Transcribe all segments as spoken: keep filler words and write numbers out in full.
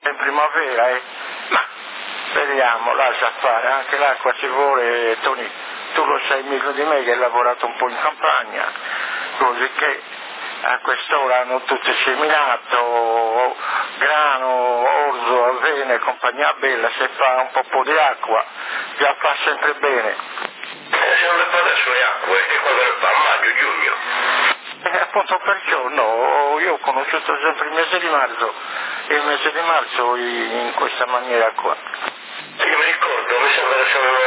in primavera, eh? Ma speriamo, lascia fare, anche l'acqua ci vuole, Tony, tu lo sai meglio di me che hai lavorato un po' in campagna, così che a quest'ora hanno tutti seminato, grano, orzo, avena e compagnia bella, se fa un po' di acqua, già fa sempre bene. Eh, se non le fa adesso le acque, e quando le fa? Maggio, giugno? E appunto perciò, no, io ho conosciuto sempre il mese di marzo, e il mese di marzo in questa maniera qua. Sì, mi ricordo, mi sembra che sono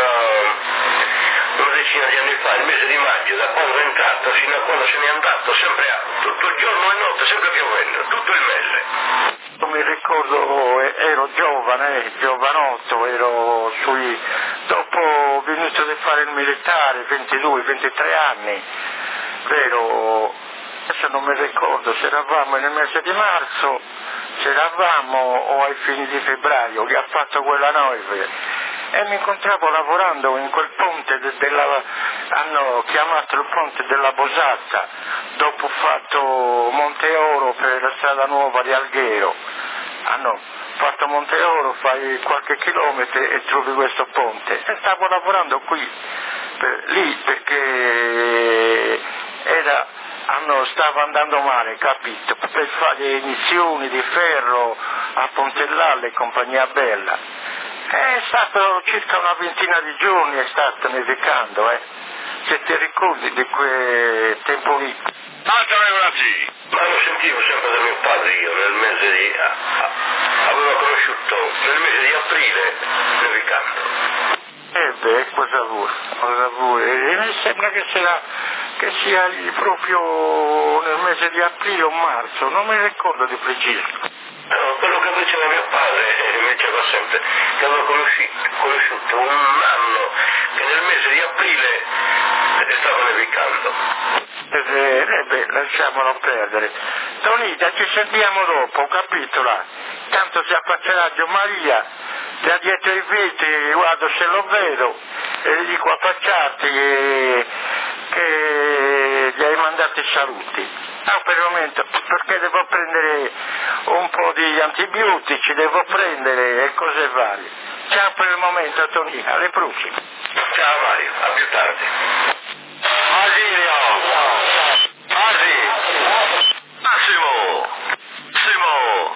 una, una decina di anni fa, il mese di maggio, da quando è entrato fino a quando se n'è andato, sempre a, tutto il giorno e notte, sempre piovendo, tutto il mese. Io mi ricordo, ero giovane, giovanotto, ero sui, dopo ho venuto di fare il militare, ventidue ventitré anni, vero, adesso non mi ricordo se eravamo nel mese di marzo, se eravamo o ai fini di febbraio, che ha fatto quella neve, e mi incontravo lavorando in quel ponte de, della, hanno chiamato il ponte della Bosatta, dopo ho fatto Monte Oro per la strada nuova di Alghero, hanno fatto Monte Oro, fai qualche chilometro e trovi questo ponte, e stavo lavorando qui, per, lì perché era, hanno, stava andando male, capito, per fare le inizioni di ferro a Pontellale e compagnia bella. È stato circa una ventina di giorni, è stato nevicando, eh. Se ti ricordi di quel tempo lì. Altra ragazzi! Ma lo sentivo sempre da mio padre io, nel mese di... Ah, ah, avevo conosciuto nel mese di aprile, nevicando. Eh beh, cosa vuoi, cosa vuoi? E mi sembra che sia, che sia proprio nel mese di aprile o marzo, non mi ricordo di preciso. No, quello che diceva mio padre, mi diceva sempre che avevo conosciuto, conosciuto un anno che nel mese di aprile stava nevicando. Eh, eh beh, lasciamolo perdere. Tonita, ci sentiamo dopo, capito là? Tanto si affaccerà Gio Maria, da dietro i vetri, guardo se lo vedo, e gli dico affacciarti che, che gli hai mandato i saluti. Ah, per il momento, perché devo prendere un po' di antibiotici, devo prendere e cose varie. Ciao per il momento, Tonina, alle prossime. Ciao Mario, a più tardi. Basilio! Basi! Massimo! Massimo!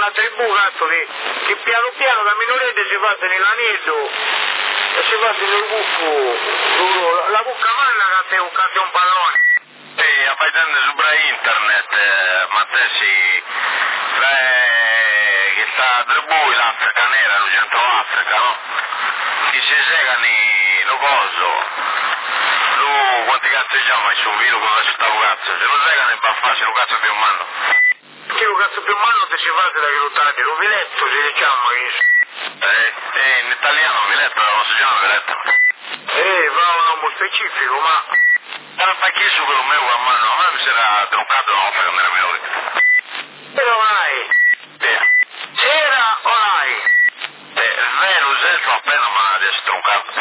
una tribù, cazzo, che, che piano piano da minorette si fa nell'anello e si fa nel buffo, la cucca manna che è un pallone. Sì, appaitando sopra internet, eh, ma te si, eh, che sta a tribù l'Africa nera, lo centro Africa, no? Che si segano lo coso, lo, quanti cazzo diciamo, è su vino con la città cazzo, se lo segano e va facile, lo cazzo più umano. Che lo cazzo più umano te si fa da che lo tagli, lo viletto si diciamo che... Eh, eh, in italiano viletto, non si chiama viletto. Eh, va un nome specifico, ma... Era perché su quello mio a mano, a me mi si era troncato una volta quando era minore. Era ormai? Sì. Era ormai? Eh, vero, senso appena ma adesso troncato.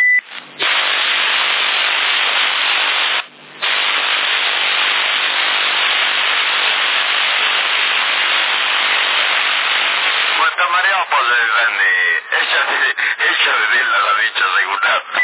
Questa Mariupol si vende, esce a vedere la viccia secondata.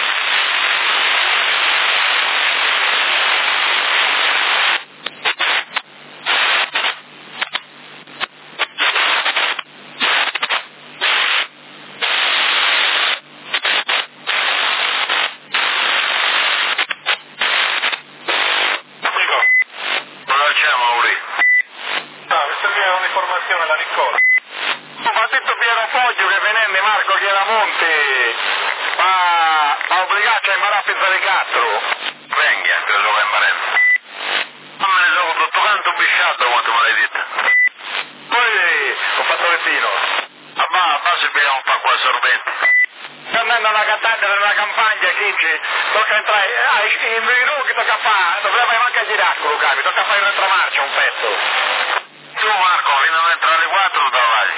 Tocca entrare, eh, in verità che tocca fare, dovrebbe manca girare con Luca, mi tocca fare un'altra marcia un pezzo. Tu Marco, fino a entrare alle quattro travagli.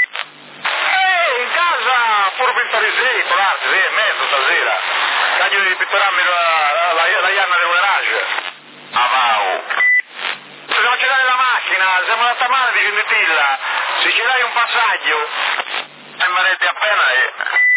Eh, in casa, pure per stare sei, porarsi, sei e mezzo stasera. Caglio di pitturarmi la, la, la, la Ianna del garage. Ah, wow. Se devo girare la macchina, siamo andati a male di Gentilla, se ci dai un passaggio, e manetti appena e...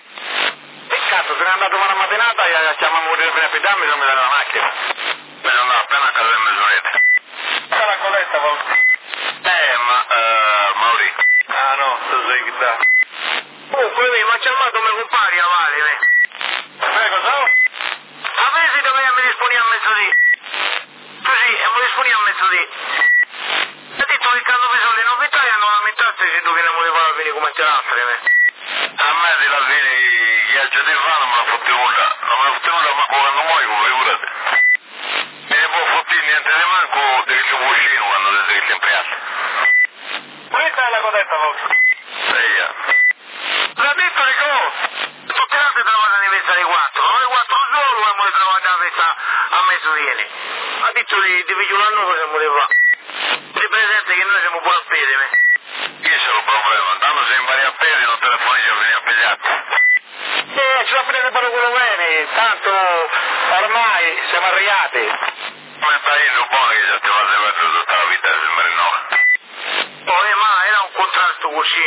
Cazzo, se ne è andato una mattinata e chiamiamo di appena pidarmi e non mi dare la macchina. Me ne andavo appena a casa delle mezz'orette. C'è la colletta, Paolo? Eh, ma, uh, Mauri. Ah no, sto sei che sta. Comunque, ma c'è armato come compari a Vale, me. Prego, ciao. A me si doveva mi disponere a mezzodì. Così, e mi disponi a mezzodì. Ha detto che quando vi sono le novità e hanno lamentato se tu che ne voleva la venire come te l'altre, me. A me di la fine viaggio di fa non me la fotti nulla, non me la fotti nulla ma quando muoio, figurate. E ne può fottire niente di manco di che c'è vicino quando ti sei sempre alto. Questa è la codetta, Vox? Sì, ja. L'ha detto di cosa? Tutte le altre trovate anniversari quattro, noi quattro solo e voi trovate la festa a mezzoviene. Ha detto di, di vigilare noi cosa voleva. Ti presente che noi siamo pure a piedi, me. Che c'è il problema? Tanto se impari a piedi non telefoni ci vieni a pigliarti. Eh, ci va a prendere per quello bene, tanto ormai siamo arrivati. Come stai io buono che già ti fate perdere tutta la vita del Marinova? Oh, eh, ma era un contrasto così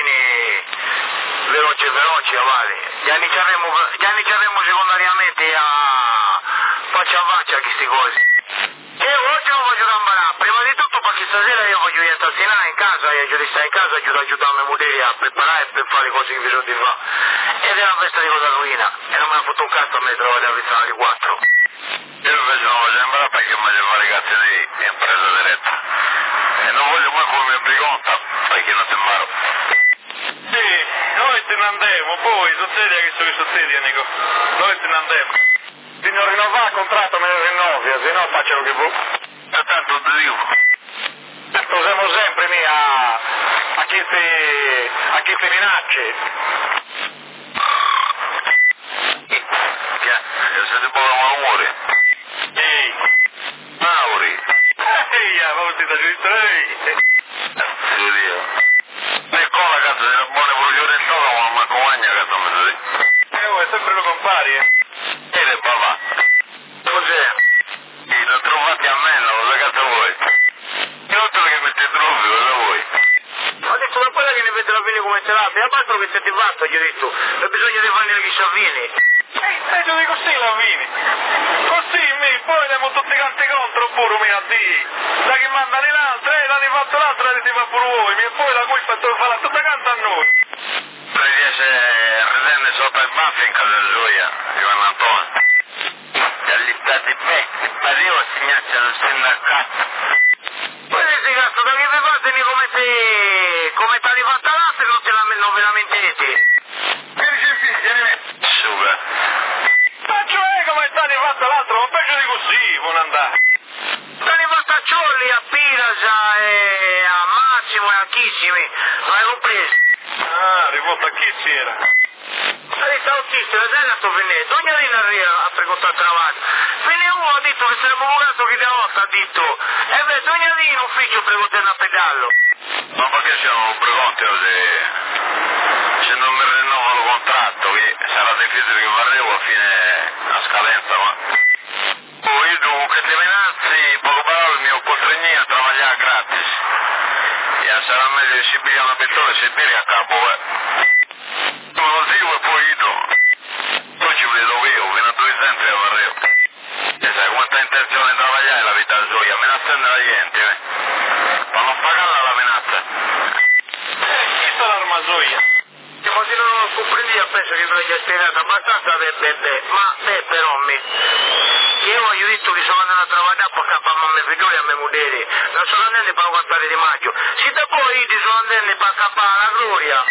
veloce veloce, vale. Gli anni ci avremo, gli anni ci avremo secondariamente a faccia a faccia queste cose. E oggi lo voglio cambiare, prima di tutto perché stasera io voglio rientrare in casa e io di stare in casa aiuto a aiutare mia moglie a preparare per fare le cose che bisogna di fare. Ed è una festa di cosa ruina e non me ne ha fatto un cazzo a me trovate a vista alle quattro. Io invece non voglio imparare perché mi voglio fare cazzi di impresa diretta. E non voglio mai come mi conta perché non ti imparo. Sì, noi te ne andiamo, poi sono seria che so che sono seria, Nico. Noi te ne andiamo. Signor rinnovare il contratto me lo rinnovi, se no facciano che vuoi. E tanto ti dico. Tanto siamo sempre lì a, a queste, a queste minacce. Che siete un po' come amore. Ehi, Mauri. Ehi, la volta di ehi. Sì, Dio. E con la cazzo della buona evoluzione in sopra, ma non mi accompagna cazzo a mezzodì. Eh, vuoi sempre lo compari, eh? E le papà. Cos'è? Sì, l'ho trovati a me, non lo cazzo vuoi. E oltre che mette truffi, cosa vuoi? Ho detto, ma quella che ne vede la fine come te l'ha, e a parte che siete fatto, gli ho detto, e bisogna di fare che ci avviene. Ehi, peggio di così la fine. Così, mi, poi andiamo tutti quanti contro, pure, mia Dio. Da che mandano in altre, eh, fatto l'altro avete fatto pure voi, e poi la colpa dove fa la tutta canta a noi. Riesce ridende sotto il baffi in casa sua, Ivano Antonio. Dagli stati me, pareva segnarsi al sindacato. Poi dici cazzo, da che vi fate come te, come t'hai fatta l'altro non te la non ve la mettete? Vieni c'è il figlio, vieni me. Super. Ma cioè come t'hai fatta l'altro, ma peggio di così, vuole andare. T'hai fatta a Ciolli, a Pirasa e a Massimo e a Chissimi, l'hai compreso? Ah, rivolta a chi si era? Sarete autista, sai che sto venendo? Ogni anno arriva a frequentare il lavoro. Fine uno ha detto che saremmo vocato che da volta ha detto, e beh, ogni anno in ufficio frequentando a pedallo. Ma perché siamo preconti se, se non mi rinnovo il contratto, che sarà difficile che varremo a fine a scadenza, ma... Oh, io devo che ti menazzi, poco parole mi ho costretto a lavorare gratis. E sarà meglio se piglia una pistola e si bere a capo, eh. Ma lo dico e poi io. Poi ci vedo io, fino a due sempre a varreo. E sai quanta intenzione di lavorare la vita sua, me la stende la gente, eh. Ma non pagarla la menazza. Eh, chi sta l'armasoia? Ma se non lo comprendi, penso che ve l'ho già spiegato abbastanza, beh, beh, beh, ma beh, però, mi... Io ho detto che sono andato a lavorare perché a mamma figlioli a me mudere, non sono andando per quattro di maggio, se da poi ti sono andando per accappare la gloria.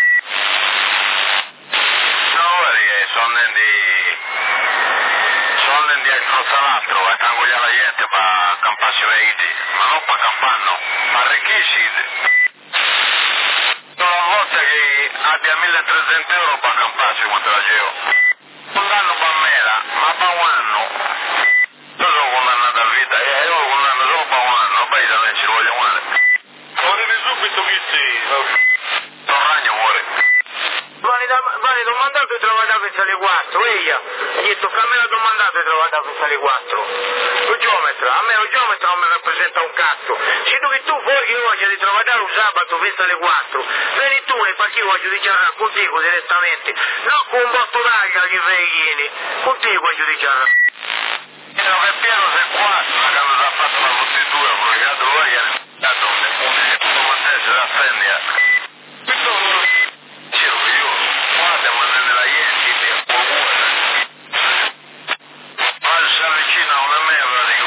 No, perché sono andando, sono andando a crossare l'altro, a tangogliare la gente per accamparsi vecchi, ma non per accampare, no, ma arricchisci. Una volta che abbia milletrecento euro per accamparsi quanto la geo. Un danno per mera, ma per un anno. Io sono condannato a vita, e io lo condanno solo per un anno, poi da me ci voglio male. Morire subito che sì. Non ragno muore. Vale, ti ho mandato di trovare da pensare alle quattro, eia. Gli ho detto che a me l'ho mandato di trovare da pensare alle quattro. Lo geometra, a me lo geometra non mi rappresenta un cazzo. Se tu che tu vuoi che io voglia di trovare da un sabato pensa alle quattro, vieni tu e perché io voglio dichiarare contigo direttamente, non con un botto d'aria che vedi, contigo voglio dichiarare. Era per Piero sei quattro, la quando ti ha fatto la fortitura, proiettato lui che ha dato un punto manteggio da Fendia. Questo non C'ero io, guarda, ma nella ieri, mi ha paura. Ma si avvicina a una meva, dico,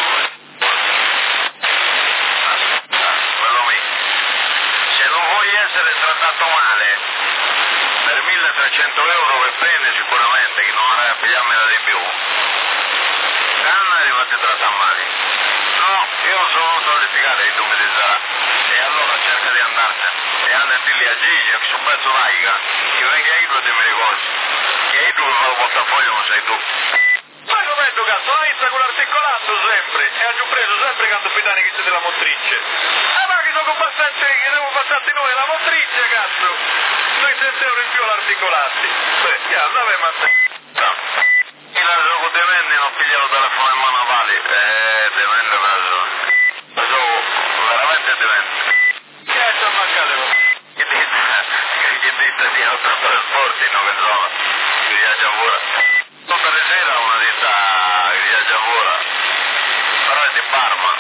aspetta, quello lì. Se non vuoi essere trattato male, per milletrecento euro per prendere sicuramente, che non avrai a pigliarmela di più. Canna e ti tratta male. No, io non sono sollecitato e tu mi dirai. E allora cerca di andarsene. E anda a dirgli a Gigi che su pezzo laica che venga io e mi ricordi. Che io che fa il portafoglio non sei tu. Ma com'è tu cazzo? La inizia con l'articolato sempre. E ha giù preso sempre quando Pitani che siete la motrice. Eh ma che sono passati, che devo passarti noi la motrice cazzo. duecento euro in più all'articolati. Beh, chiaro, dove ma te? E la gioco di vende non pigliavo telefono in mano a Vali. Eh, di vende preso. Preso veramente di vende. Che è sta mancata? Che dite? Che dite di autotrasporti, no che sono? Che viaggia ora. Tutta le sera una ditta che viaggia ora. Però è di Parma.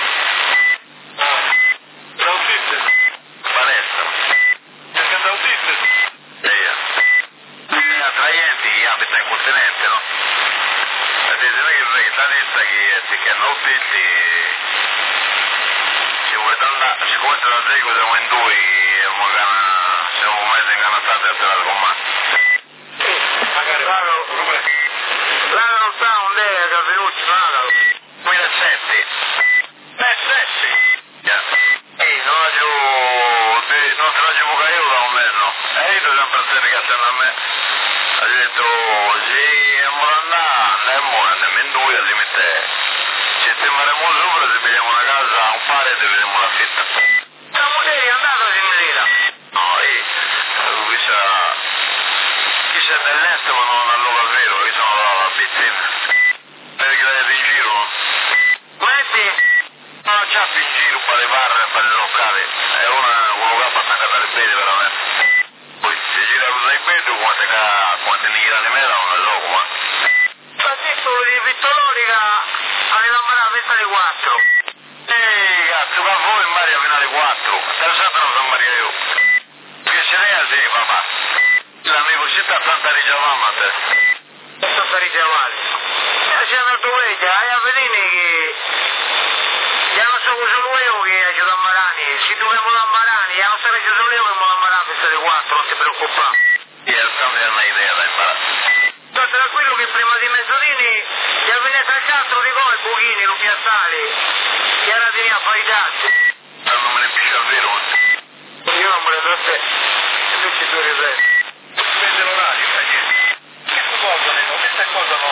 L'autista? Palestra. Perché è autista? Sì. Gli attraienti abita in continente, no? E dice che la ditta che che hanno autisti ci vuole andare, siccome te la seguo siamo in due e magari siamo un mese ingannazzati a te la comanda. Magari vado, come? Là non sta un dea che è venuto, vado. duemilasette. Eh, sette. Ehi, non la giù, non te la giù che io da un anno. E io sempre a te che stanno a me. Ha detto, sì, andiamo ad andare, andiamo, andiamo in due, al limite. Se stiamo sopra, se vediamo una casa, un pare, e vediamo l'affitto. La moglie è andata a Signorina? No, eh, chissà, chissà dell'est, ma non al luogo vero, io sono la pizzina. Perché la in giro? Metti, non c'è più in giro, per le barre, per le locali, è una, un luogo per attaccare le piedi, veramente. Poi si gira con i piedi, quante, quante ne gira le mele, non le so, ma... Francisco di Vittoria aveva mai la festa alle quattro. Ehi, cazzo, ma voi in Maria fino alle quattro. Alessandro San Maria io. Che ce n'è a te, papà? L'amico ci sta tanta richiamata a te. Tanta richiamata. E c'è andato vecchia, hai a vedere che... Ya non so cosa lo io che aiuta a Marani, se dobbiamo da Marani, ya non sarei chiuso io che me la Marani per stare quattro, non ti preoccupare. Sì, Alessandro è una idea da imparare. Sto tranquillo che prima di mezzodini ya venite al castro di voi, Buchini, lo piazzale, e ora ti a fare i tassi. Non me ne piscia al vero. Io non me ne do a te, invece tu ripeto. Vede l'orario, sai che? Che cosa, Nino? Questa cosa no.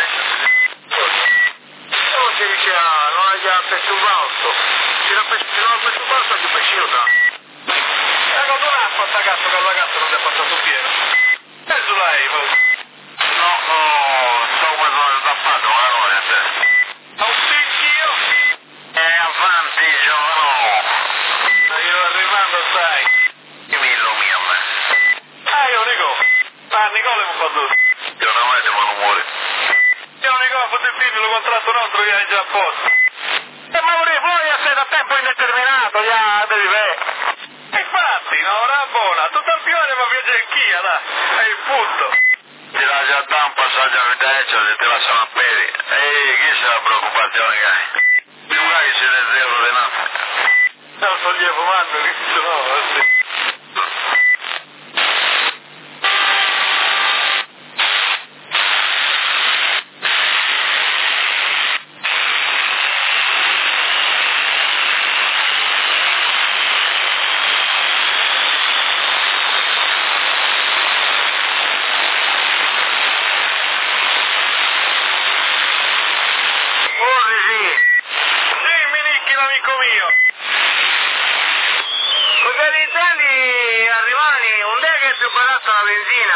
Non si dice, non ha già preso un balzo. Se non ha preso un balzo, ti faccio da. Ecco, non ha fatto a cazzo che la cazzo non ti ha passato pieno. E su lei, no, no, sto come sono tappato, ma non è te. Non picchio? E avanti, giovano. Ma io arrivando, sai. Che mi illumina a me. Ah, io Nico. Ah, Nicola mi fa due. Io non vedo ma non muore. Io Nicola, fate il figlio, lo contratto nostro che hai già a posto. E ma pure voi siete a tempo indeterminato, già devi vedere. Infatti, no, ora buona. Tutto il pione ma viaggia in chia, dai. È il punto. Ti lascia da un passaggio a vitezza se ti lasciano a piedi. Ehi, chi c'è la preoccupazione che hai? Più hai siete euro di nato. Non sto lì fumando, che ci no, sì. Amico mio, Con gli Italy arrivani, un dè che è più barata la benzina.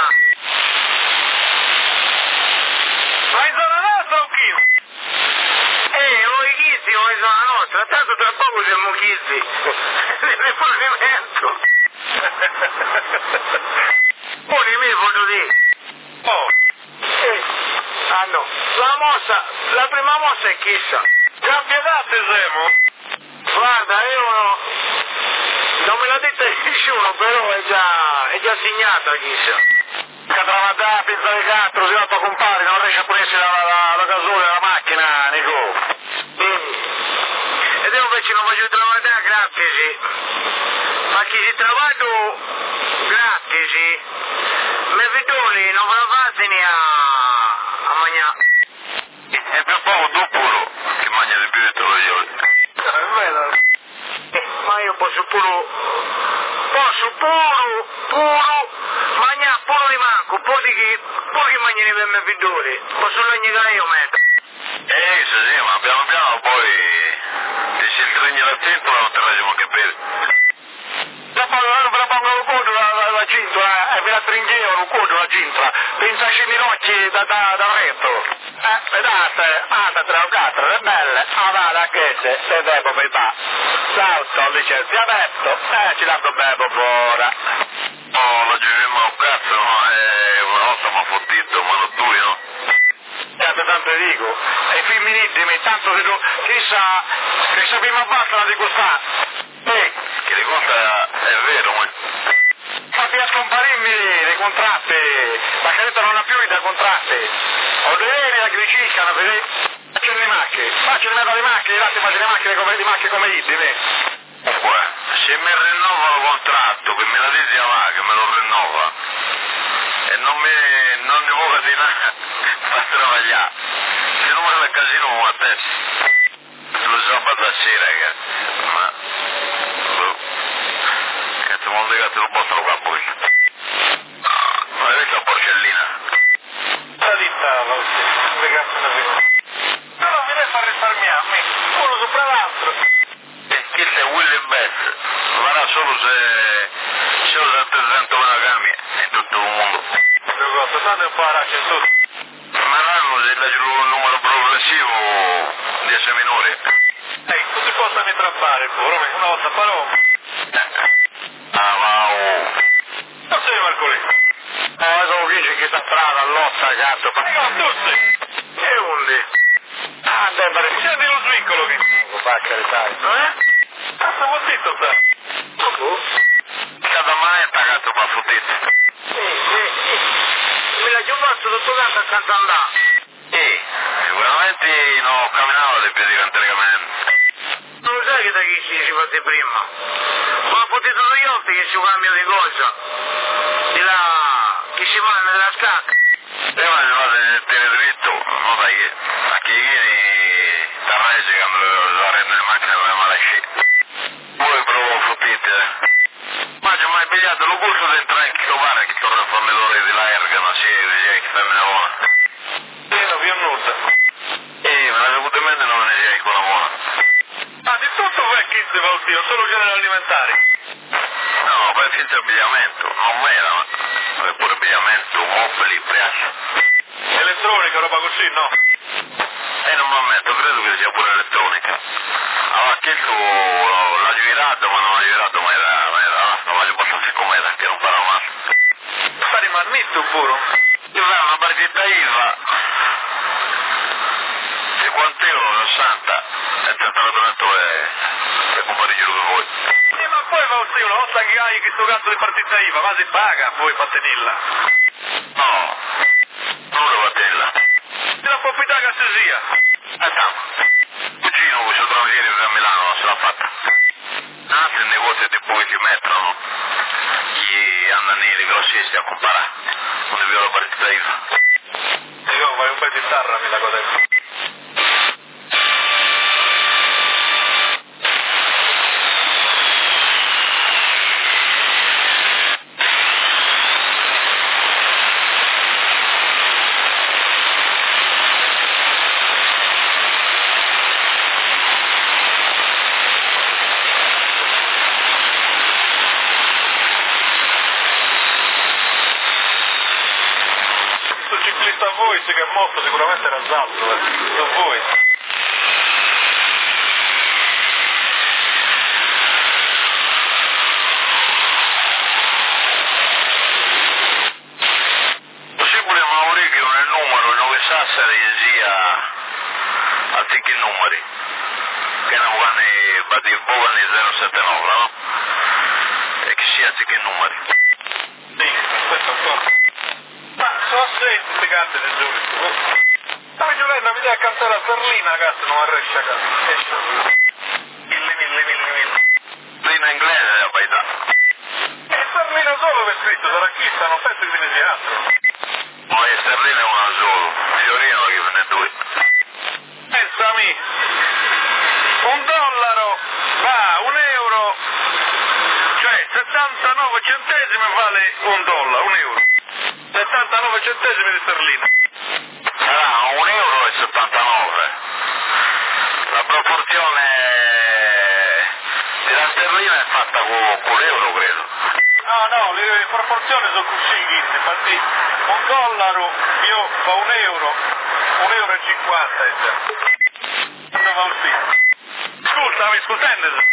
ma in zona nostra o chi? Eh, o i chizzi o in zona nostra, tanto tra poco siamo chizzi. Nel fornimento. Poi mi voglio dire. Oh, Eh, ah no, la mossa, la prima mossa è chissà. cambia date siamo? Guarda, io non me l'ha detta nessuno, però è già, è già segnata chissà. Catramatà, pizza di quattro, si va a compare, non riesce a prendersi la, la, la gasolina della macchina, Nico. Mm. Ed io invece non voglio trovare gratis. Ma chi si trovato gratis, mi vedoli non me la fate ne a, a mangiare. È per poco tu puro, che mangia di più di tutto io. È vero. Eh, ma io posso pure, posso pure, pure, mangiare pure di manco, pure di chi, pure che mangiano per me fidori, posso legnare io metà. Eh, sì, sì, ma piano piano poi ti si stringe la cintola non te la facciamo che bere. Dopo me la pongo il codo la, la, la cintola, e me la stringevo il codo la cintola, pensa ai minocchi da, da, da retto. Eh, vedete, andate tra quattro, le belle, andate a chiese, se devo metà. L'auto, licenziamento, e ci dato bevo fuori. Oh, lo giriamo a un cazzo, no? Eh, una volta mi ha fottito, ma lo tu, no? Eh, tanto dico, e i femminili, tanto vedo, chissà, chissà prima bastano di questa. Eh, Che di conta è vero, ma... fatti a scomparirmi dei contratti, la caretta non ha più i contratti. Ho delle la criticano, vedete? Faccio le macchine, faccio le metà di macchine, date faccio le macchine come, di macchine come i, ne? Guarda, se mi rinnova il contratto, che me la dici là, che me lo rinnova, e non mi, non mi vuole di nada, fa travagliare. Se non me la casino a testa. Lo sabato sera, ragazzi, ma... Boh. Cazzo, mi ho legato lo bottano qua poi. Ma è questa porcellina. La ditta, le cazzo da vita. Però mi deve far risparmiare, a me, uno sopra l'altro. E questo è William Best, farà solo se... se lo settecentomila cambi in tutto il mondo. Lo costa, tanto un po' aracchio in tutto. Ma l'anno se dà un numero progressivo di essere minore. Ehi, tu ti possa ritrappare, pure, una volta parò. Ah, ma oh. Non sei Marcolì. Ma come dici che sta strada, lotta, cazzo. Ma no, tutti. E undi? Ah, dai, pare. Senti lo svincolo che... Va a carità. Eh? Ah, stavo zitto, sta. senza andare. Sì, sicuramente non camminavo dei piedi cantericamente. Non lo sai che da chi ci fate prima? Ma ho potuto degli occhi che ci cambia di cosa. Di là, che ci va nella scacca. E ma se fate nel tenere dritto, non sai che, a chi viene, t'arrese che andrò a rendere le macchine per la malascia. Poi provo a fottite. Ma c'è mai pigliato lo corso dentro anche chilovare che torna il fornitore di la erga, ma sì, dice che femmina buona. Sì, non vi ho nulla. Eh, me l'ha avuto in mente non me ne dice quella buona. Ah, di tutto vecchissimo, Faustino, solo generi alimentari. No, per senza abbigliamento, non era, ma pure abbigliamento, mobili, priasci. Elettronica, roba così, no? E non mi ammetto, credo che sia pure elettronica. Allora, chiesto l'ha girato, ma non l'ha girato, ma era, ma era, no, non voglio passare come era, che non farà male. Sta rimanito pure. Io fai una partita I V A, cinquanta euro, sessanta, e ti ho detto che per comprare giro che vuoi. Sì, ma poi Faustino, una volta che hai questo cazzo di partita I V A, ma si paga poi per tenerla. No, non devo tenerla. Se la può affittare che si sia. Andiamo. Cugino, questo tranviere a Milano non se l'ha fatta. Anzi, il negozio tipo che ci mettono, gli andano nei grossisti a comprare. Non è più la partita I V A. Dico, fai un po' di tarra, mi la cosa è. Ciclista a voi, sì che è morto, sicuramente era Zalto, eh. Da voi. Possibile Mauri che nel numero nove Sassari sia anziché numeri, che non vanno badi bovani zero sette nove, no? E che sia anziché numeri. Sì, aspetta ancora. Ma sono assenti queste carte di giusto. Stavo giocando, mi dai a cantare la sterlina, cazzo, non riesce a cantare. Esce. Mille, mille, mille, mille. Lina inglese la paità. E sterlina solo per scritto, sarà chi sta, non penso che ve ne sia altro. Ma le sterline è una solo, Fiorino che ve ne due. Pensami, un dollaro va, un euro, cioè settantanove centesimi vale un dollaro, un euro. settantanove centesimi di sterlina. Sarà un euro e settantanove. La proporzione della sterlina è fatta con, con l'euro, credo. No, no, le proporzioni sono così, infatti un dollaro io fa un euro, un euro e cinquanta, dove va uscire? Scusami, scusate.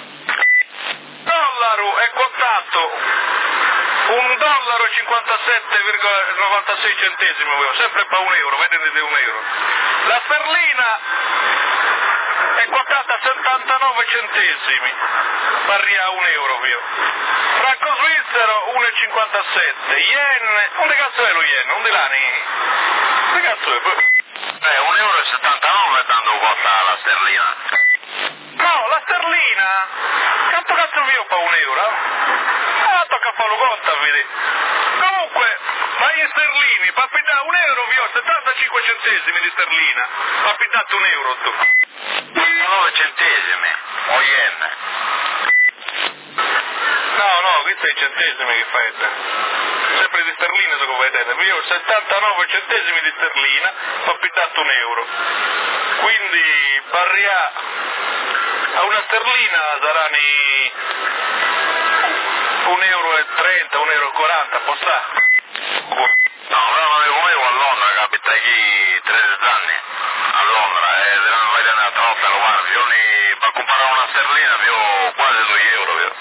Dollaro è quotato un dollaro e cinquantasette virgola novantasei centesimi, sempre per un euro, vedete di un euro. La sterlina è quotata a settantanove centesimi, pari a un euro, via. Franco svizzero uno e cinquantasette, yen, un cazzo è lo yen, un di lani, che cazzo è? Eh, un euro e settantanove tanto costa la sterlina. No, la sterlina, quanto cazzo via per un euro? Ah, tocca farlo conta, vedi. Comunque, ma gli sterlini, per affittare un euro vi ho settantacinque centesimi di sterlina, per affittare un euro tu. nove centesimi, o yen. No, no, questi sono i centesimi che fate. Sempre di sterline sono vedete. Vi ho settantanove centesimi di sterlina, ho affittato un euro. Quindi parria a una sterlina saranno un euro e trenta, un euro e quaranta, può stare? No, però non è come io a Londra, capita qui tredici anni a Londra e devono vedere una troffa, lo fanno, io per comprare una sterlina io quasi due euro. Io.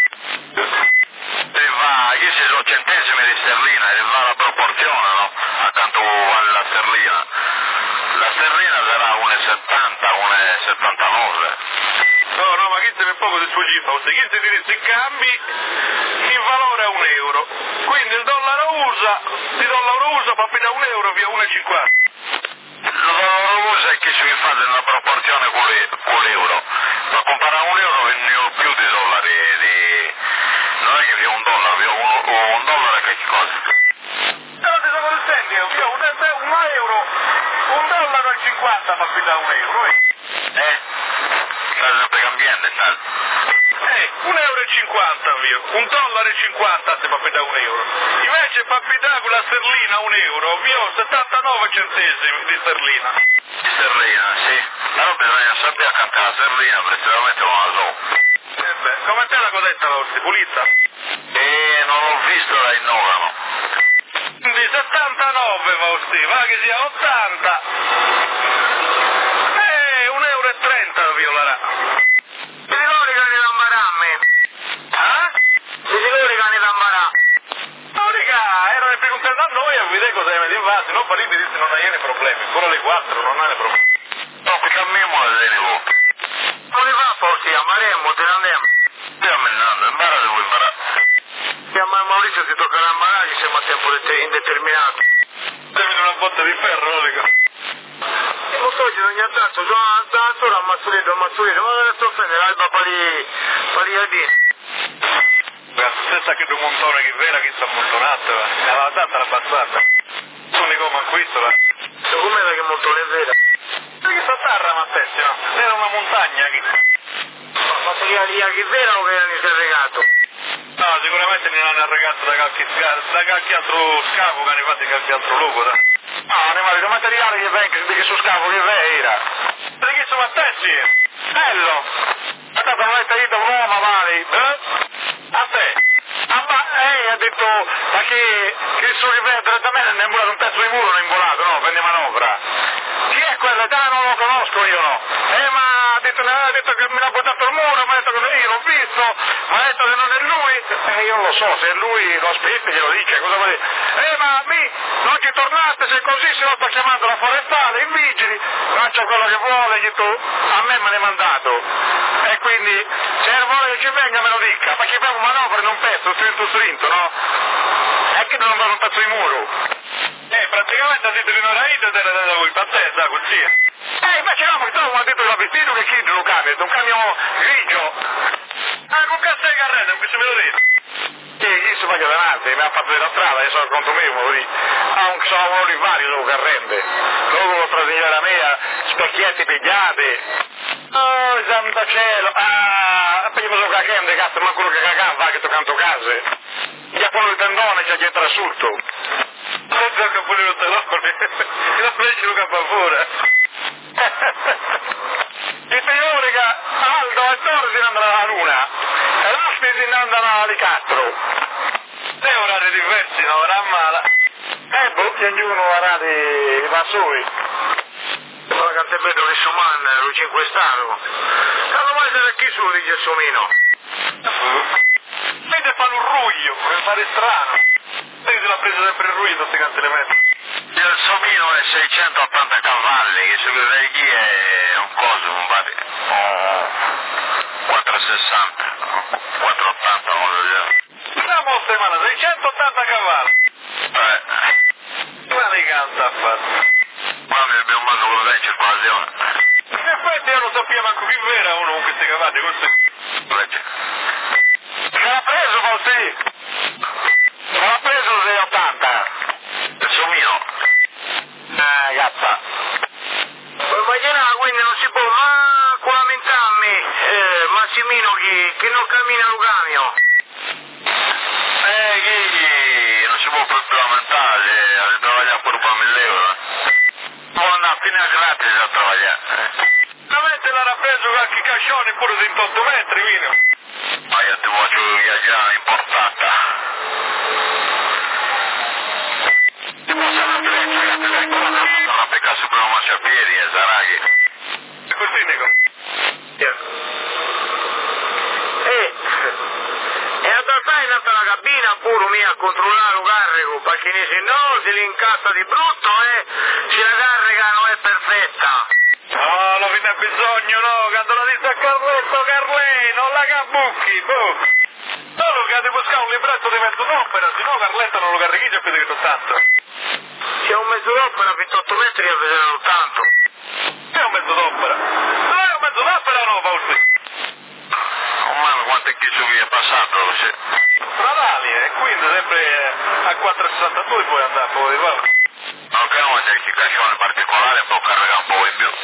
E va, qui ci sono centesimi di sterlina e va la proporzione, no? A quanto vale la sterlina. La sterlina sarà uno e settanta, uno e settantanove. No, no, ma chi se ne poco del suo cifra, se chi si dirizza i cambi in valore a un euro. Quindi il dollaro U S A, il dollaro U S A fa da un euro via uno e cinquanta. Il dollaro U S A è che si fa nella proporzione con l'euro. Ma comparare un euro ne ho più di dollari, di... non è che via un dollaro, via un, un dollaro che cosa? Non ti sto dicendo, via un, un euro, un dollaro e cinquanta fa da un euro, eh? Eh? Sta sempre cambiando, sta? Eh, un euro e cinquanta, via, un dollaro e cinquanta se fa da un euro. Invece fa da con la sterlina un euro, via settantanove centesimi di sterlina. Di sterlina, sì. Però bisogna sapere cantare la sterlina, precisamente non la so. Eh beh, come te la cosetta la orsi, pulita? E non l'ho visto, la innovano. Quindi settantanove va orsi, va che sia ottanta. Eh, un euro e trenta violerà. Si ricordano di Lambarammi? Ah? Si ricordano di Lambarà? No, raga, erano le preguntando a noi a vedere cosa avete invasi, non fa lì di dirsi non hai ne problemi, pure alle quattro non hai ne problemi. No, qui cambiamo la tenevo. Non li fa forse, amaremo, te ne andiamo. Stiamo andando, imparare devo imparare. Chiama Maurizio, ti tocca imparare che siamo a tempo indeterminato. Dammi una botta di ferro, raga. E non so, ci non è tanto, sono solo ammazzureto, ammazzureto, ma adesso offende l'alba pari, pari a dire. La stessa che tu montone che vera che sta montonata, va. Aveva tanta la passata. Tu ne come acquisto, va. Com'era che montone è vera? Perché sta terra, ma attenti, no? Era una montagna qui. Ma se che è vera o che era in regato? No, sicuramente ne hanno arregato da qualche, da qualche altro scavo che hanno fatto in qualche altro luogo, da. No, animale, il materiale che venga, di che sul scavo che era. Perché sono attenti? Bello! Ha dato una letta di un uomo, vale? Eh? A te? Ah, ma lei ha detto, ma che, che il suo che viene direttamente non è imbolato un pezzo di muro, non è imbolato, no, prende manovra. Chi è quella? Dai, non lo conosco io, no. Eh, ma ha detto, ha detto che mi ha portato il muro, mi ha detto che io l'ho visto, mi ha detto che non è lui. Eh, io non lo so, se è lui lo aspetti, glielo dice, cosa vuol dire? Eh, ma mi, non ci tornate, se così se no sto chiamando la forestale, i vigili, faccia quello che vuole, che tu, a me me l'hai mandato. E quindi, se vuole che ci venga me lo dica, ma che fai un manovra in un pezzo, strinto strinto, no? E che non va un pezzo di muro. Eh, praticamente ha detto che non era io ed era da voi, pazzesca, così. Eh, invece no, ma tu mi ha detto che l'ha vestito che chi lo cambia, un camion grigio. Ah, con cazzo di carretta, non si me lo detto. Che chi si fa che davanti, mi ha fatto della strada, io sono conto me, mo lì. Ah, un sono vari vari solo che rende. Loro vostra signora mia, specchietti pigliati. Oh, santo cielo. Ah, poi mi sono cagando, cazzo, ma quello che cagava, che toccando case. Già quello del tendone c'è dietro assurdo. Non so che pure non te lo e la freccia lo capa fuori. Il signore che Aldo e Toro si andano alla luna e l'altro si andano all'alicattro. Sei orari diversi, no? Ora male. Eh, boh, ognuno ha i vassoi. Ma quanto è bello che Suman, lo cinque staro. Quando mai sarà chi su di Gelsomino? Vede fanno un ruglio, per fare strano. Sai che l'ha preso sempre il ruglio, queste cante le mette. Gelsomino è seicentottanta cavalli, che se vedete chi è un coso, un pare. Oh, quattrocentosessanta, quattrocentottanta, non lo so. Siamo settimana, seicentottanta cavalli. Eh. Ma di canta ha fatto. Ma mi abbiamo mandato con la circolazione. In effetti io non sapevo manco chi vera uno con questi cavalli, così. Che l'ha preso, Fausti? Che l'ha preso sei ottanta? Il suo mio. Ah, gappa. Ma quindi non si può, ma qua mentammi, eh, Massimino che, che non cammina lo camion. Eh, che non si può proprio lamentare, eh, lavorare pure per mille euro. Può andare fino a gratis a lavorare. Veramente l'ha preso qualche cascione pure di otto metri, vino. Ma io ti voglio viaggiare in portata. Ti posso andare non a peccare su una marciapiedi, eh, sarà che... E così, Nico. Yeah. Eh, e adesso in alta la cabina pure mia a controllare il carico, perché se no si li incassa di brutto e se la carica non è perfetta. No, non vi ne è bisogno, no, quando la dite a Carletto, Carlè, non la cabucchi, boh. Solo che ti buscare un libretto di mezzo d'opera, se no Carletto non lo carichi già più di tanto. C'è un mezzo d'opera, ventotto metri a vedere tanto. È un mezzo d'opera. Non è un mezzo d'opera o no, Paolo? Oh mano, quanto è che su è passato? Sì. Stradali, e quindi sempre a quattro virgola sessantadue puoi andare, poi va. Ok, non c'è il cascione particolare, può caricare un po' in più.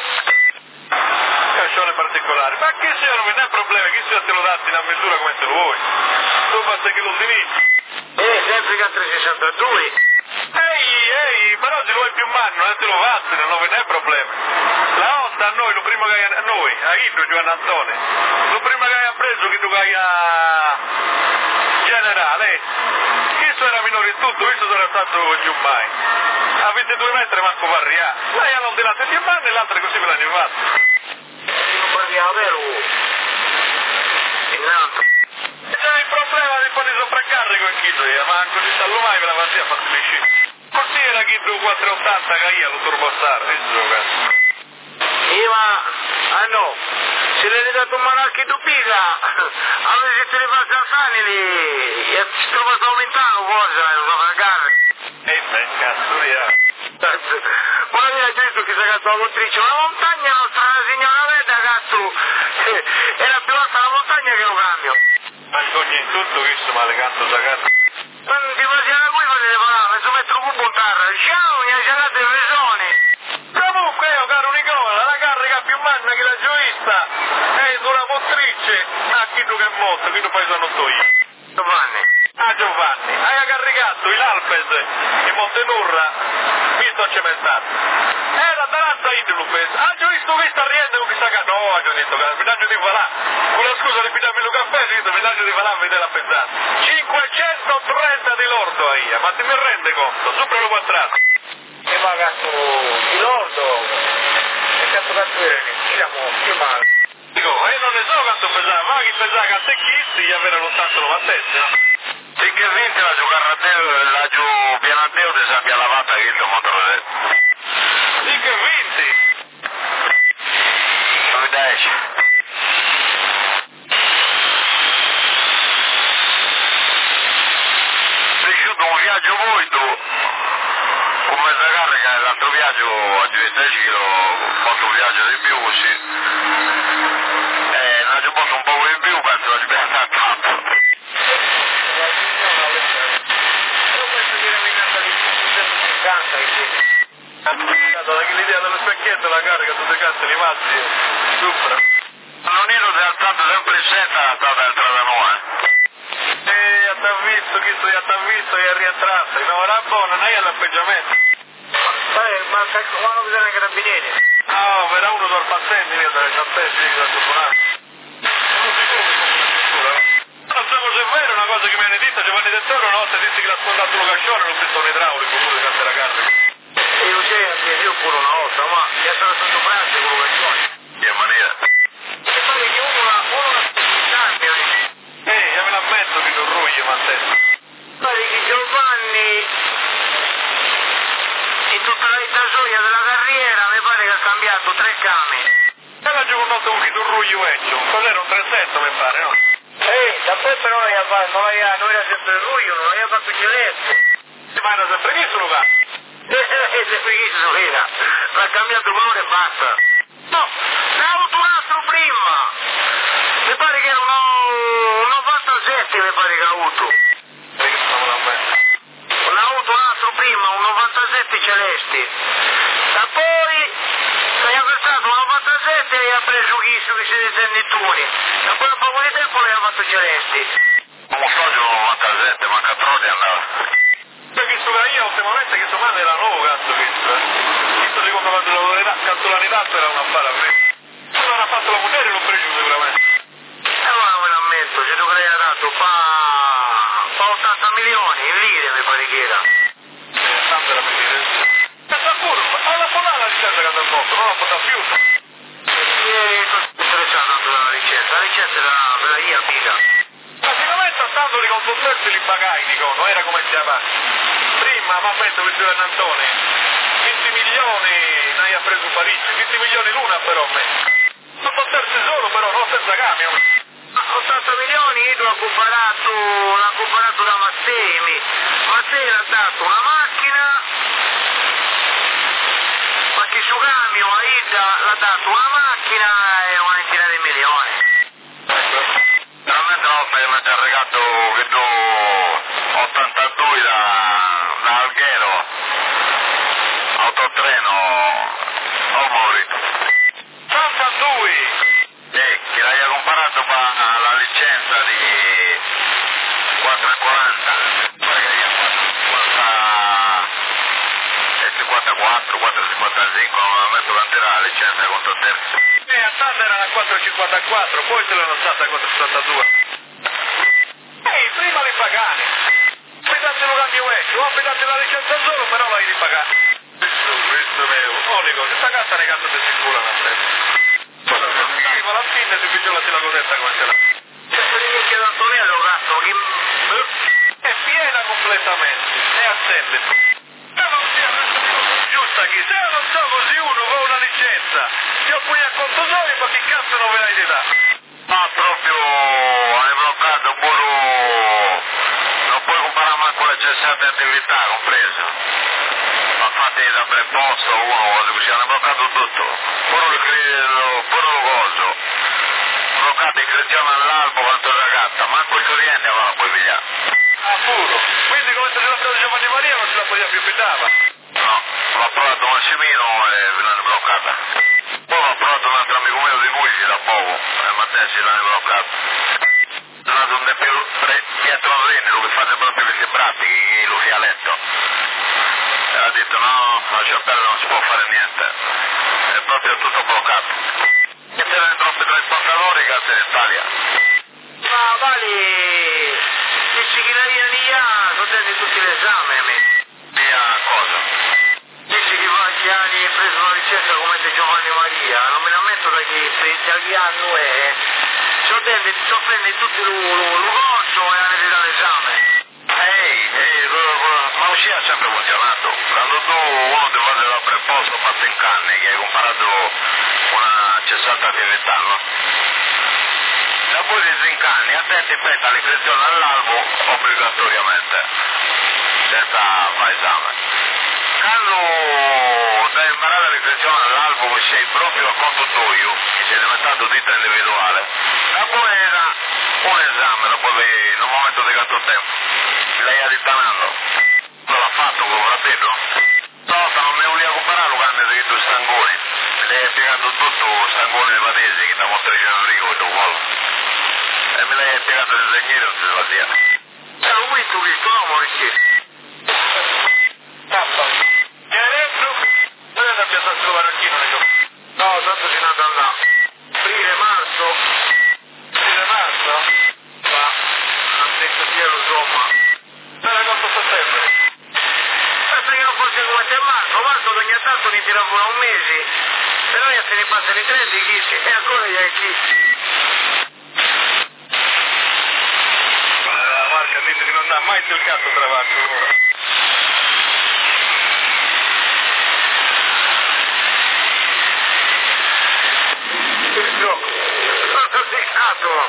Cascione particolare. Ma chi sia non è problema, chi sia te lo datti in misura come te lo vuoi. Tu basta che lo utilizzi. Eh, sempre quattro virgola sessantadue. Ehi, ehi, però se lo vuoi più mano, non te lo fatti, non ve n'è problema. La osta a noi, lo primo che hai a noi, a Ido Giovanni Antone, lo primo che hai preso che tu hai a generale, questo era minore in tutto, questo era stato giù mai. A ventidue metri manco barrià. Lei hanno di là di mano e l'altra così me l'hanno fatto. Non parliamo vero. Intanto. C'è il problema di fare sovraccarico in Chito, ma anche se sta mai me la fatti a fare uscire. Così era Chito quattro ottanta che io lo turbostare, questo cazzo. Sì, ma... Ah no, se le hai dato un manacchi tu pisa, allora se te ne fai alzare li... e ci trovo aumentando cosa, lo so pagare. E beh, cazzo di là. Una mia detto che si è cazzo la motrice, una montagna nostra, la signora veda cazzo, era più alta la montagna che lo cambio. Ma cogni in tutto questo male cazzo da cazzo. Quando ti passi alla guida ti fa mezzo metro cubo in terra, ciao, mi hai girato in regione. Comunque io caro Nicola, la carica più manna che la gioista è sulla motrice a chi tu che è morto, chi tu poi sono io. Giovanni. Ah Giovanni, hai caricato l'Alpes in Montenurra, visto a cementato. Era davanti io lo penso. Ah, ho visto che sta riendo con questa casa. No, ho detto che mi daggio di farà. Con la scusa di pigliarmi il caffè, ho detto mi daggio di farà, mi della pensare. cinquecentotrenta di lordo a io, ma ti mi rende conto? Sopra lo quadrato. E ma cazzo, di lordo. E cazzo cazzo viene? Diciamo, più male. Dico, io non ne so quanto pesava, ma chi pesava che a te chi gli aveva lontano lo battesse, no? Sì che vinti la giocare a Deo, la giù piano a Deo ti sappia lavata che il motore. Sì che vinti. Non mi dai. Cresciuto un viaggio voi tu, con mezza carica l'altro viaggio a dieci che ho fatto un viaggio di più così. Eh, non ci posso un po' di più, penso che ci sia tanto. Da che l'idea dello specchietto la carica tutte le cazzo li mazzi sopra. Non ero si è alzato sempre in setta, è stata entrata nuova. E ti ha visto, chi tu ti ha visto e è rientrato. No, era buono, non è all'appeggiamento. Eh, ma quando bisogna i carabinieri? No, per uno sono pazienti, io delle ciattezze di questo buonato. Non so se è vero una cosa che mi hanno detto, Giovanni Del Toro una volta disse che l'ha sfondato lo cascione, non pistone idraulico pure durante la carica. E io c'è anche io pure una volta, ma mi è stato stato prezzo quello che c'è. Che maniera. E pare che uno la uno la cambia. Eh, io me l'ammetto che non ruglie, ma te. Pare che Giovanni in tutta la vita sua della carriera mi pare che ha cambiato tre cami. E la giornata con chi tu rugli vecchio, cos'era un tre sette mi pare, no? Eh, da poi però non l'aveva fatto, non l'aveva, non era sempre lui, non l'aveva fatto il celeste. Ma era sempre chi solo va? Eh, sempre chi lo era. L'ha cambiato colore e basta. No, ne ha avuto un altro prima. Mi pare che era un, un novantasette, mi pare che ha avuto. Perché non la metto? Ne ha avuto un altro prima, un novantasette celesti. Da poi si è acquistato un novantasette e ha preso chi su che si tennittoni. Da poi un po' di tempo le ha fatto celesti. Non so, io novantasette, manca Trolli andava. Perché sto che io ultimamente che sto male era nuovo cazzo questo, eh. Questo secondo la calzolarità era un affare a me. Se non ha fatto la mutere l'ho preso sicuramente. E allora me l'ammetto, se tu che l'hai dato fa... fa ottanta milioni in lire mi pare che era. Eh, tanto era per dire. Questa curva, alla fonata la licenza che andava poco, non la potrà più. E cosa è interessato della licenza? La licenza era per la I A mica. Praticamente stando li consultati li pagai, dico, non era come si chiama. Prima mi ha messo questo Antone, venti milioni, macchina io ho preso Parigi, venti milioni l'una però me. Non posso terzi solo però, non senza camion. ottanta milioni io l'ho comparato, l'ho comparato da Mattei, Mattei ha dato una macchina, ma chi su cambio a Ida l'ha dato una macchina e una ventina di milioni. Veramente una volta che mi ha già regato che do ottantadue da, da Alghero, autotreno, oh mori. ottantadue! E che l'hai comparato con la licenza di quattrocentoquaranta, cinquantaquattro, quattrocentocinquantacinque, non mi metto quanto era la licenza contro te. Eh, a Santa era la quattrocentocinquantaquattro, poi se l'hanno stata a quattrocentosettantadue. Ehi, prima li pagani. Affidate lo cambio vecchio, o affidate la licenza solo, però vai di pagare. Questo, questo è unico, questa carta ne cazzo ti sicura una fretta. Sì, ma alla fine si pigliolati la cosetta come ce l'ha. Sempre di minchia d'Antonello, cazzo, che... È piena completamente, è assente. Se non sia giusta chi, se non so così uno con una licenza, io qui a conto solo, ma che cazzo non ve l'hai di dare? Ma proprio hai bloccato pure, non puoi comprare manco le cessate attività, compreso. Ma fatti da preposto uno, ci hanno bloccato tutto, pure il credo, pure lo coso, bloccato iscrizione all'albo quanto è ragazza, manco i clienti non la puoi pigliare. Ah, puro, quindi come se la stata Giovanni Maria non se la poteva più pigliare? No, l'ho provato Massimino e ve l'hanno bloccata. Poi l'ho provato un altro amico mio di Luigi da poco, e Matteo ce l'hanno bloccato. È andato un Pietro Rini, lui che fate proprio questi bratti, lo sia letto. E ha detto no, lascia perdere, non si può fare niente. È proprio tutto bloccato. E c'erano troppi trasportatori che in Italia. Ma vale... dici che la via di A sono dati tutti l'esame, a me. Via cosa? Dici che va che anni hai preso una licenza come te Giovanni Maria, non me la metto da che da che anno è. Sono dati, sono prendi tutti lo, lo, lo corso e hanno dato l'esame. Ehi, ehi, ma uscì ha sempre funzionato. Quando tu uno ti fa della preposto fatto in canne, che hai comparato una cessata attività, no? Da poi ti incanni, a te ti petta l'iscrizione all'albo obbligatoriamente, senza fare esame. Quando devi imparare l'iscrizione all'albo che sei proprio a conto tuo, che sei diventato ditta individuale, da poi era un esame, dopo in un momento di gatto tempo, lei ha dittanando, non l'ha fatto con un fratello? No, non mi volevo comparare lo canne di due stangoni, lei ha spiegato tutto stangone di Patesi, che da mostra di Enrico e vuole. E me l'hai spiegato il disegnere non si la sia. Eh, l'ho visto questo, no, Maurizio? Pappa, che hai detto? Non è da piazzare sul Marocchino, ne so. No, tanto ce n'è da andare. Aprile, marzo. Aprile, marzo? Ma, non detto pieno, insomma. Per agosto settembre. Penso che non fosse come te marzo, marzo ogni tanto ne tira fuori un mese. Però io se ne passano i tre di chi e ancora gli hai chi. Marca ha detto che non dà mai sul cazzo travato ora. No, sono fissato.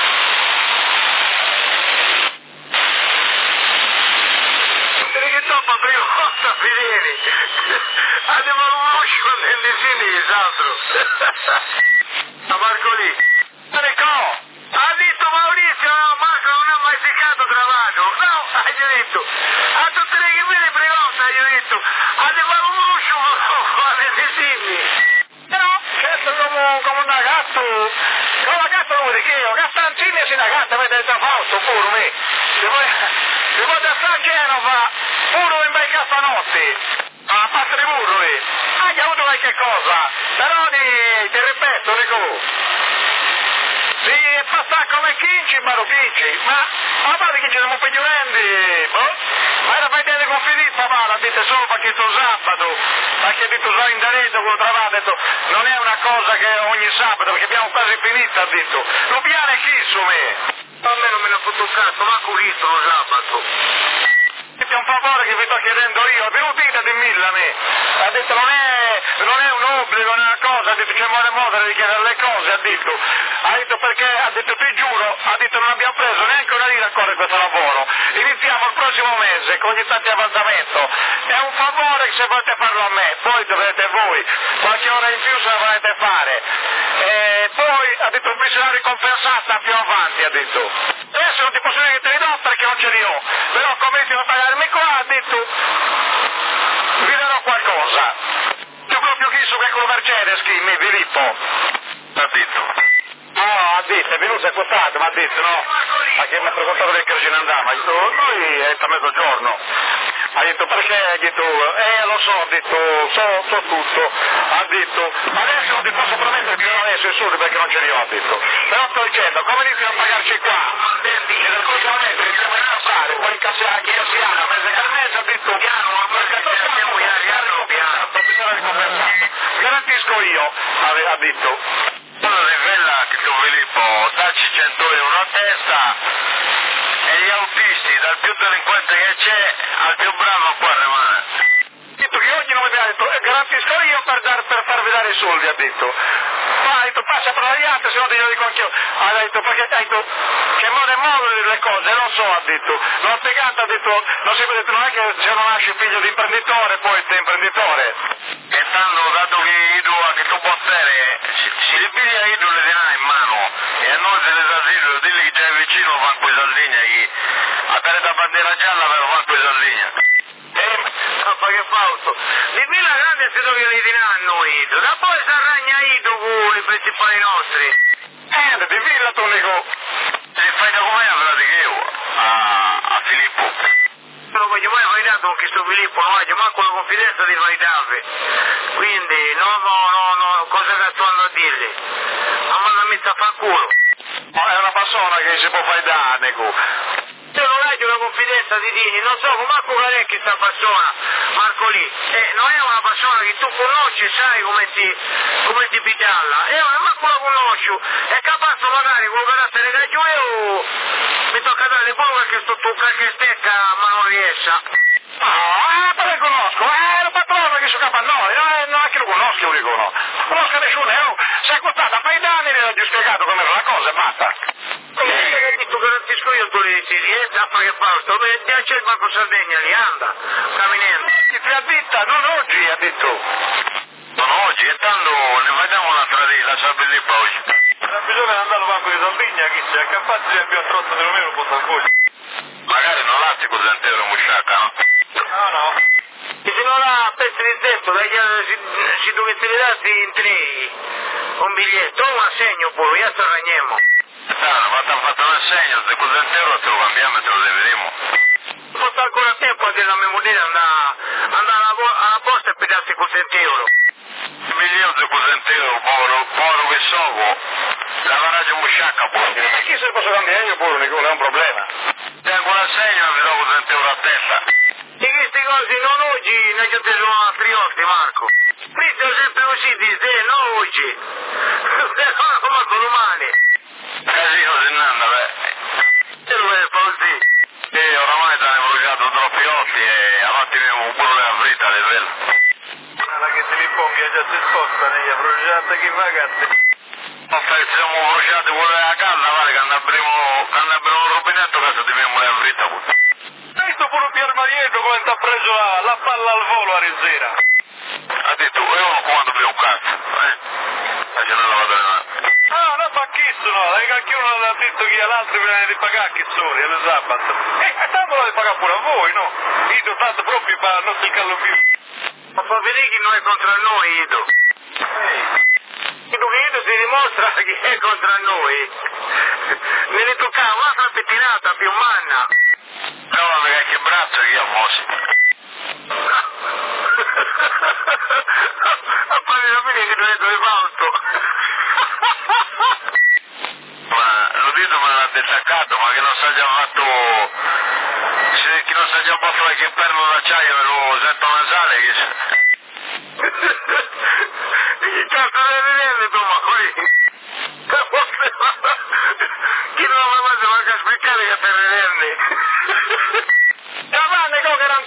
Perché dopo prima volta vedere. Andiamo a un uscio nel disegno, Sandro. A Marcolì. Ecco, ha detto Maurizio, no, Marco non ha mai seccato travato. No, hai detto. A tutte le che viene prevolta, hai detto. Andiamo a un uscio nel disegno. No, certo come, come un ragazzo, come un ragazzo come di che, un Castanzini si ragazza, avete detto Fausto, pure me. Se vuoi, se vuoi da San Genova, pure in bei Caffanotti, a pasta di burro, eh. Hai avuto qualche cosa, però ti, ti ripeto, dico, sì, passa come Kinci, ma lo Kinci, ma, ma guarda che ci siamo più grandi, boh? Ma era per dire con Filippo, ma l'ha detto solo perché sto sabato, perché ha detto so in diretto quello travato, ha detto non è una cosa che ogni sabato, perché abbiamo quasi finito, ha detto, lo piano è chi su me? A me non me ne ha fatto un cazzo, manco visto lo sabato. un favore che vi sto chiedendo io, è venuto a dirmi a me, ha detto non è, non è un obbligo, non è una cosa, ha detto c'è modo e modo di chiedere le cose, ha detto, ha detto perché, ha detto ti giuro, ha detto non abbiamo preso neanche una lira ancora in questo lavoro, iniziamo il prossimo mese con gli stati di avanzamento, è un favore che se volete farlo a me, poi dovrete voi, qualche ora in più se la volete fare, e poi ha detto bisogna ricompensata più avanti, ha detto, adesso non ti posso dire che te li do perché non ce li ho, però come iniziano a pagarmi qua, ha detto, vi darò qualcosa, io proprio chi su che con Mercedes, chi, mi, Filippo, ha detto. No, ha detto, è venuto è costato, ma ha detto no, ma che mi ha presentato che ce ne andava, ha detto, noi è a mezzogiorno, ha detto perché, ha detto, eh lo so, ha detto, so, so tutto, ha detto, adesso non ti posso promettere che non adesso i soldi perché non ce li ho, ha detto, però sto dicendo, come iniziano a pagarci qua, e nel prossimo mese iniziamo a incassare, poi incassiamo, incassiamo, mese che mese, ha detto, piano, perché tocchiamo piano, piano, bisogna ricompensare, garantisco io, ha detto. Uno rivela che tu Filippo dacci cento euro a testa e gli autisti dal più delinquente che c'è al più bravo qua rimane. Ha detto che oggi non mi ha detto eh, garantisco io per, dar, per farvi dare i soldi, ha detto. Ma ha detto passa per gli altri se no te lo dico anch'io. Ha detto perché ha detto che modo e modo le cose, lo so, ha detto. L'ho spiegato, ha detto, non si vede, non è che se non nasce figlio di imprenditore poi sei imprenditore. E tanto dato che i due che tu potere si ripiglia i due le denari in mano e a noi se le dà zero, dilli che c'è vicino va qui Sardegna chi a te da bandiera gialla però va qui Sardegna. Eh, ma che falso? Di qui la grande si dove li dirà a noi, da poi si arragna Ido con i principali nostri. Eh, di villa tu Nico. E fai da come la pratica io a, a Filippo. Non voglio mai validare con questo Filippo, non voglio manco la confidenza di validarvi. Quindi no, no, no, no, cosa che sto andando a dirgli? Ma manda messa a far culo. Ma è una persona che si può fare da Nico. Io non ho una confidenza di Dini, non so manco qual è questa persona, Marco lì. Eh, non è una persona che tu conosci, sai come ti, come ti piglialla. E io manco la conosco. È capace magari con carattere da giù io mi tocca dare pure qualche, qualche stecca ma non riesce. Ah, poi lo conosco, eh, lo patrono che sono capannone, non è, non è che lo conosco, io dico no. Non conosco nessuno, io sei accostato a fare danni e le ho già spiegato com'era la cosa e basta. Come che tu garantisco io tu le dici, eh, zappa che falso, come c'è il Marco Sardegna, lì anda, camminando. Ti ha detto, non oggi, ha detto. Non oggi, e tanto ne facciamo un'altra di la Sabellippa oggi. Non bisogna andare al Banco di Sardegna, chi c'è, che infatti è più a trotto di meno posso ancora. Magari non l'ha con cento euro musciacca, no? No, no. E se non ha pezzi di tempo, si dovete darsi in tre un biglietto, un assegno pure, io saragniamo. Ah, ma ti hanno fatto un assegno, se con cento euro te lo cambiamo e te lo leveremo. Posso ancora tempo a dire la mia moglie andare alla, alla posta e pedarsi con cento euro. Un biglietto con cento euro, povero, povero che sono, la vanaggio musciacca pure. E chi se lo posso cambiare io pure, non è un problema. Tengo un assegno e vi do con cento euro a testa. E queste cose non oggi, ne ci sono altri volte, Marco. Questo è sempre così, di te, non oggi. Come domani. Casino di Nanda, beh. E lo è così. E oramai ti hanno bruciato troppi occhi e avanti abbiamo pure la fritta a livello. Allora che Filippo mi ha già si sposta, ne ha bruciato chi va cazzo. Ma siamo bruciati pure la canna, vale, quando avremo, quando avremo un rubinetto cazzo dobbiamo la fritta pure. Hai visto pure Pier Marietto come ti ha preso la, la palla al volo a Rizzera? Ha detto, io non comando più un cazzo, eh? La ce non la vado a ah, no, ma chi sono? Anche uno ha detto che all'altro viene di pagare chi sono, è il sabato. E tanto lo devi pagare pure a voi, no? Ido, tanto proprio per non si callo più. Ma fa vedere che non è contro noi, Ido. Ehi. Ido che Ido si dimostra che è contro noi. Ne ne toccava un'altra pettinata più manna. No, ma perché che braccio che io ho mosso. A parte la fine che non è dove falso. Ma lo dito me l'ha distaccato, ma che non si è già fatto, se, che non si è già fatto che perno d'acciaio e lo setto nasale, che che cazzo deve vedere tu, ma qui? Chi non mi fa manca a spiegare che per vederne? La mano che era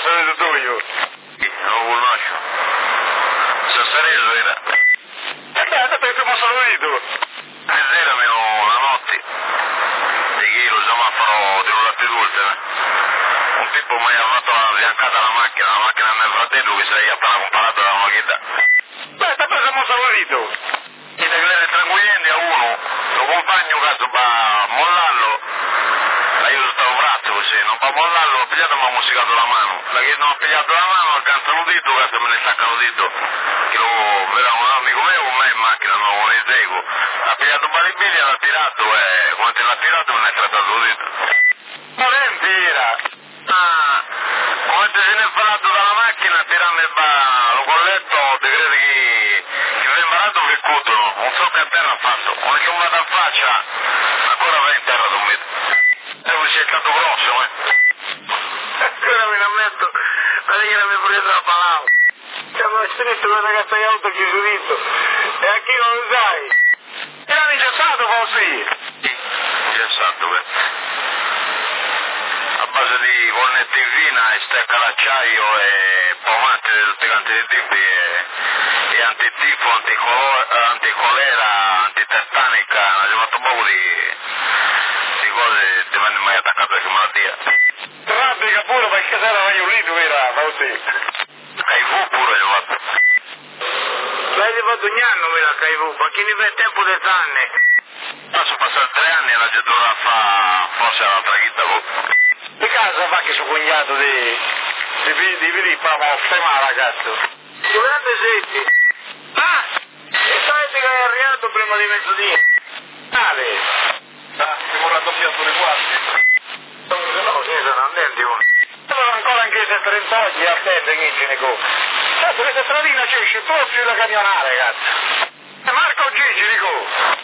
salito tu io. Chi? Non lo conosco. Sassareso era. E beh, adesso che siamo salito. Sera meno una notte. Di chi lo semaforo di un lattidulte. Un tipo mi ha fatto la fiancata alla macchina, la macchina del mio fratello che si è appena comparato dalla macchina. Beh, adesso siamo salito. I declari tranquilli a uno, lo compagno caso va a mollarlo, ma io stavo braccio così, non va a mollarlo, l'ho pigliato e mi ha musicato la mano. Da che non ho pigliato la mano, alcanza lo dito, caso me ne stacca lo dito, che lo era un amico mio con me in macchina, non ne seguo. Ha pigliato un baribili, l'ha tirato e quando l'ha tirato me ne è trattato lo dito. Ma mentira! Ah, come se ne è parlato dalla macchina, tirarmi lo colletto, ti credi che, che mi è imparato per il cuto, non so che a terra ha fatto, come ci ho andato a faccia, ancora va in terra dormito. E poi sei stato grosso, eh. Ancora mi ammetto, ma che mi pure tra palabra. Siamo stretto con la ragazza che ha avuto il giudizio, e a chi non lo sai? Era necessario così! Sì, esatto, questo. A base di connettivina e stecca d'acciaio e pomate di tutti quanti i tipi e, e antitifo, anticolo, anticolera, antitetanica, hanno fatto un po' di, di cose che ti vengono mai attaccate a questa malattia. Rabbica pure perché se era meglio lì tu era, ma così. H I V pure l'ho fatto. L'hai fatto un anno me la H I V, perché ne per tempo di anni. Ma sono passati tre anni e la gente dovrà fare forse l'altra chitta. Di casa fa che suo cognato di... di di Filippo, ma femala cazzo. Durante senti. Ah! E sai che è arrivato prima di mezzodì? Ale! Ah, siamo raddoppiato le guardie. No, che sono andenti uno. Sono ancora anche se trent'oggi attende che ce ne go. Cazzo, questa stradina c'è, c'è proprio da camionare, cazzo. E Marco Gigi, dico.